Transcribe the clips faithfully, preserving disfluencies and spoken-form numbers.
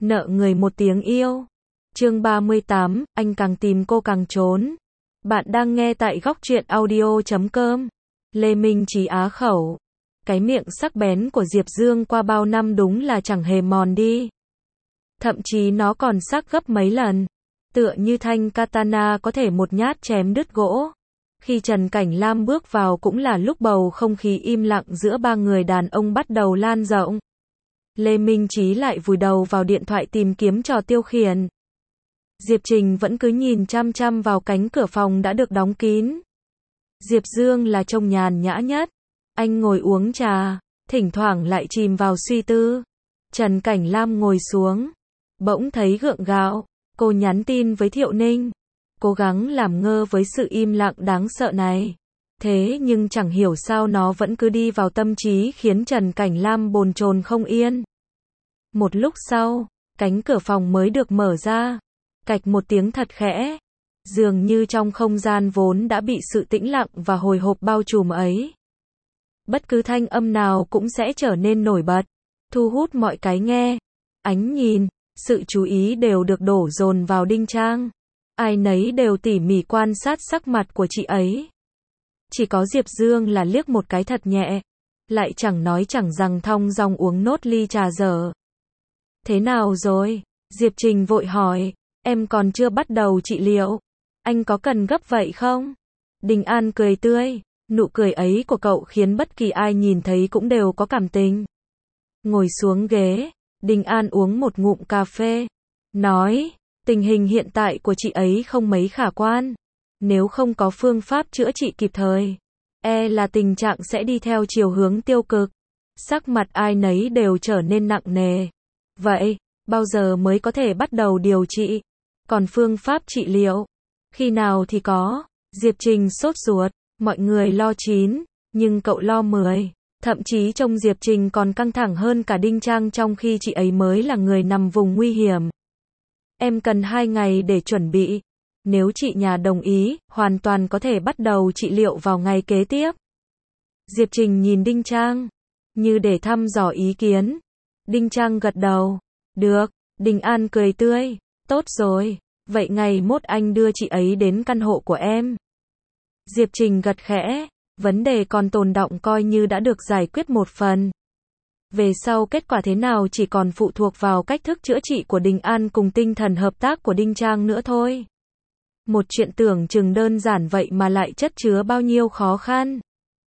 Nợ người một tiếng yêu. Chương ba mươi tám, anh càng tìm cô càng trốn. Bạn đang nghe tại góc truyện audio chấm com. Lê Minh Trí á khẩu. Cái miệng sắc bén của Diệp Dương qua bao năm đúng là chẳng hề mòn đi. Thậm chí nó còn sắc gấp mấy lần. Tựa như thanh katana có thể một nhát chém đứt gỗ. Khi Trần Cảnh Lam bước vào cũng là lúc bầu không khí im lặng giữa ba người đàn ông bắt đầu lan rộng. Lê Minh Trí lại vùi đầu vào điện thoại tìm kiếm trò tiêu khiển. Diệp Trình vẫn cứ nhìn chăm chăm vào cánh cửa phòng đã được đóng kín. Diệp Dương là trông nhàn nhã nhất. Anh ngồi uống trà, thỉnh thoảng lại chìm vào suy tư. Trần Cảnh Lam ngồi xuống, bỗng thấy gượng gạo. Cô nhắn tin với Thiệu Ninh, cố gắng làm ngơ với sự im lặng đáng sợ này. Thế nhưng chẳng hiểu sao nó vẫn cứ đi vào tâm trí khiến Trần Cảnh Lam bồn chồn không yên. Một lúc sau, cánh cửa phòng mới được mở ra. Cạch một tiếng thật khẽ. Dường như trong không gian vốn đã bị sự tĩnh lặng và hồi hộp bao trùm ấy. Bất cứ thanh âm nào cũng sẽ trở nên nổi bật, thu hút mọi cái nghe, ánh nhìn, sự chú ý đều được đổ dồn vào Đinh Trang. Ai nấy đều tỉ mỉ quan sát sắc mặt của chị ấy. Chỉ có Diệp Dương là liếc một cái thật nhẹ, lại chẳng nói chẳng rằng thong dong uống nốt ly trà dở. Thế nào rồi? Diệp Trình vội hỏi, em còn chưa bắt đầu trị liệu. Anh có cần gấp vậy không? Đình An cười tươi, nụ cười ấy của cậu khiến bất kỳ ai nhìn thấy cũng đều có cảm tình. Ngồi xuống ghế, Đình An uống một ngụm cà phê, nói, tình hình hiện tại của chị ấy không mấy khả quan. Nếu không có phương pháp chữa trị kịp thời, e là tình trạng sẽ đi theo chiều hướng tiêu cực. Sắc mặt ai nấy đều trở nên nặng nề. Vậy, bao giờ mới có thể bắt đầu điều trị? Còn phương pháp trị liệu, khi nào thì có? Diệp Trình sốt ruột, mọi người lo chín, nhưng cậu lo mười. Thậm chí trông Diệp Trình còn căng thẳng hơn cả Đinh Trang trong khi chị ấy mới là người nằm vùng nguy hiểm. Em cần hai ngày để chuẩn bị. Nếu chị nhà đồng ý, hoàn toàn có thể bắt đầu trị liệu vào ngày kế tiếp. Diệp Trình nhìn Đinh Trang, như để thăm dò ý kiến. Đinh Trang gật đầu. Được, Đình An cười tươi. Tốt rồi, vậy ngày mốt anh đưa chị ấy đến căn hộ của em. Diệp Trình gật khẽ. Vấn đề còn tồn đọng coi như đã được giải quyết một phần. Về sau kết quả thế nào chỉ còn phụ thuộc vào cách thức chữa trị của Đình An cùng tinh thần hợp tác của Đinh Trang nữa thôi. Một chuyện tưởng chừng đơn giản vậy mà lại chất chứa bao nhiêu khó khăn.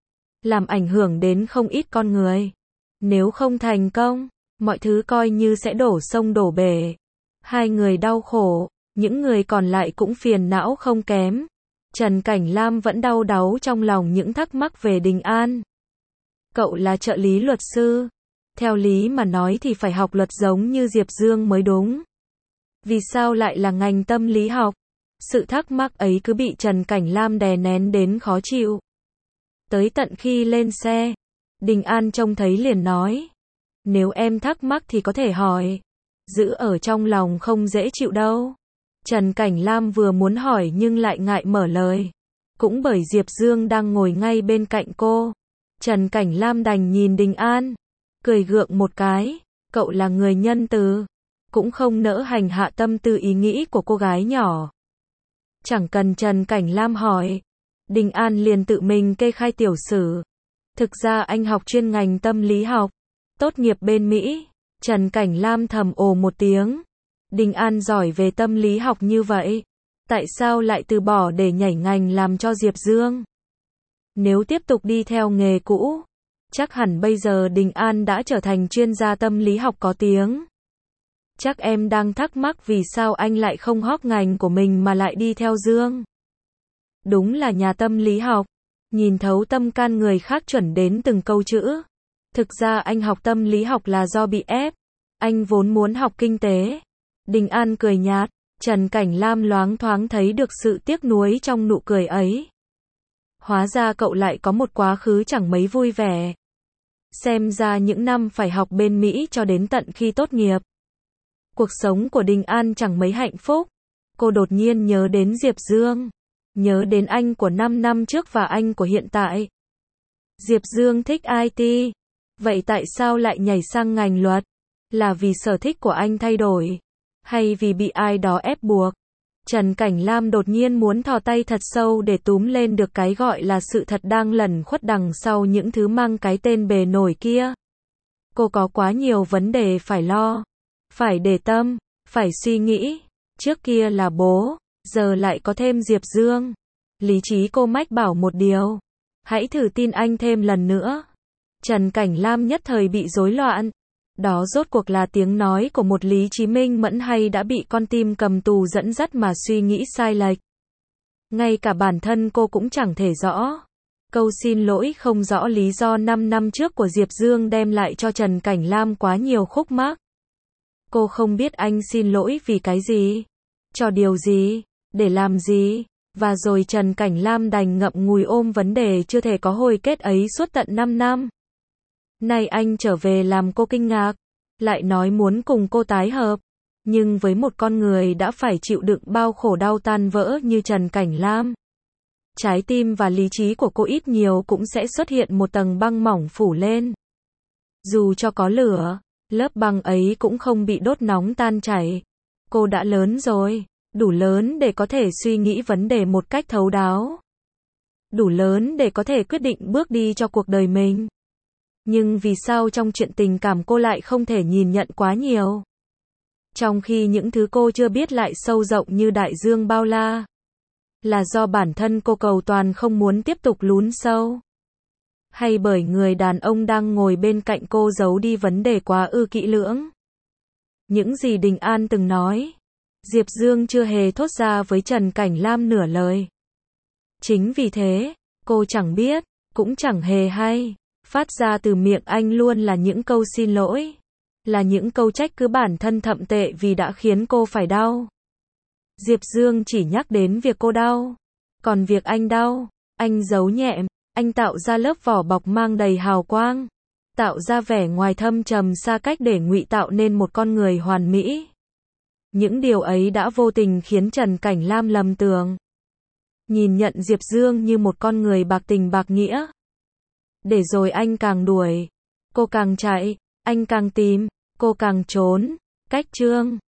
Làm ảnh hưởng đến không ít con người. Nếu không thành công, mọi thứ coi như sẽ đổ sông đổ bể. Hai người đau khổ, những người còn lại cũng phiền não không kém. Trần Cảnh Lam vẫn đau đáu trong lòng những thắc mắc về Đình An. Cậu là trợ lý luật sư. Theo lý mà nói thì phải học luật giống như Diệp Dương mới đúng. Vì sao lại là ngành tâm lý học? Sự thắc mắc ấy cứ bị Trần Cảnh Lam đè nén đến khó chịu. Tới tận khi lên xe, Đình An trông thấy liền nói. Nếu em thắc mắc thì có thể hỏi. Giữ ở trong lòng không dễ chịu đâu. Trần Cảnh Lam vừa muốn hỏi nhưng lại ngại mở lời. Cũng bởi Diệp Dương đang ngồi ngay bên cạnh cô. Trần Cảnh Lam đành nhìn Đình An, cười gượng một cái. Cậu là người nhân từ, cũng không nỡ hành hạ tâm tư ý nghĩ của cô gái nhỏ. Chẳng cần Trần Cảnh Lam hỏi, Đình An liền tự mình kê khai tiểu sử. Thực ra anh học chuyên ngành tâm lý học, tốt nghiệp bên Mỹ. Trần Cảnh Lam thầm ồ một tiếng. Đình An giỏi về tâm lý học như vậy, tại sao lại từ bỏ để nhảy ngành làm cho Diệp Dương? Nếu tiếp tục đi theo nghề cũ, chắc hẳn bây giờ Đình An đã trở thành chuyên gia tâm lý học có tiếng. Chắc em đang thắc mắc vì sao anh lại không hóp ngành của mình mà lại đi theo Dương. Đúng là nhà tâm lý học, nhìn thấu tâm can người khác chuẩn đến từng câu chữ. Thực ra anh học tâm lý học là do bị ép. Anh vốn muốn học kinh tế. Đình An cười nhạt. Trần Cảnh Lam loáng thoáng thấy được sự tiếc nuối trong nụ cười ấy. Hóa ra cậu lại có một quá khứ chẳng mấy vui vẻ. Xem ra những năm phải học bên Mỹ cho đến tận khi tốt nghiệp, cuộc sống của Đình An chẳng mấy hạnh phúc. Cô đột nhiên nhớ đến Diệp Dương, nhớ đến anh của năm năm trước và anh của hiện tại. Diệp Dương thích i tê, vậy tại sao lại nhảy sang ngành luật? Là vì sở thích của anh thay đổi, hay vì bị ai đó ép buộc? Trần Cảnh Lam đột nhiên muốn thò tay thật sâu để túm lên được cái gọi là sự thật đang lẩn khuất đằng sau những thứ mang cái tên bề nổi kia. Cô có quá nhiều vấn đề phải lo, phải để tâm, phải suy nghĩ. Trước kia là bố, giờ lại có thêm Diệp Dương. Lý trí cô mách bảo một điều. Hãy thử tin anh thêm lần nữa. Trần Cảnh Lam nhất thời bị rối loạn. Đó rốt cuộc là tiếng nói của một lý trí minh mẫn hay đã bị con tim cầm tù dẫn dắt mà suy nghĩ sai lệch. Ngay cả bản thân cô cũng chẳng thể rõ. Câu xin lỗi không rõ lý do năm năm trước của Diệp Dương đem lại cho Trần Cảnh Lam quá nhiều khúc mắc. Cô không biết anh xin lỗi vì cái gì, cho điều gì, để làm gì, và rồi Trần Cảnh Lam đành ngậm ngùi ôm vấn đề chưa thể có hồi kết ấy suốt tận năm năm. Nay anh trở về làm cô kinh ngạc, lại nói muốn cùng cô tái hợp, nhưng với một con người đã phải chịu đựng bao khổ đau tan vỡ như Trần Cảnh Lam, trái tim và lý trí của cô ít nhiều cũng sẽ xuất hiện một tầng băng mỏng phủ lên. Dù cho có lửa, lớp băng ấy cũng không bị đốt nóng tan chảy. Cô đã lớn rồi, đủ lớn để có thể suy nghĩ vấn đề một cách thấu đáo, đủ lớn để có thể quyết định bước đi cho cuộc đời mình. Nhưng vì sao trong chuyện tình cảm cô lại không thể nhìn nhận quá nhiều? Trong khi những thứ cô chưa biết lại sâu rộng như đại dương bao la. Là do bản thân cô cầu toàn không muốn tiếp tục lún sâu? Hay bởi người đàn ông đang ngồi bên cạnh cô giấu đi vấn đề quá ư kỹ lưỡng? Những gì Đình An từng nói, Diệp Dương chưa hề thốt ra với Trần Cảnh Lam nửa lời. Chính vì thế, cô chẳng biết, cũng chẳng hề hay. Phát ra từ miệng anh luôn là những câu xin lỗi, là những câu trách cứ bản thân thậm tệ vì đã khiến cô phải đau. Diệp Dương chỉ nhắc đến việc cô đau, còn việc anh đau, anh giấu nhẹm, anh tạo ra lớp vỏ bọc mang đầy hào quang, tạo ra vẻ ngoài thâm trầm xa cách để ngụy tạo nên một con người hoàn mỹ. Những điều ấy đã vô tình khiến Trần Cảnh Lam lầm tưởng, nhìn nhận Diệp Dương như một con người bạc tình bạc nghĩa. Để rồi anh càng đuổi, cô càng chạy, anh càng tìm, cô càng trốn, cách Trương.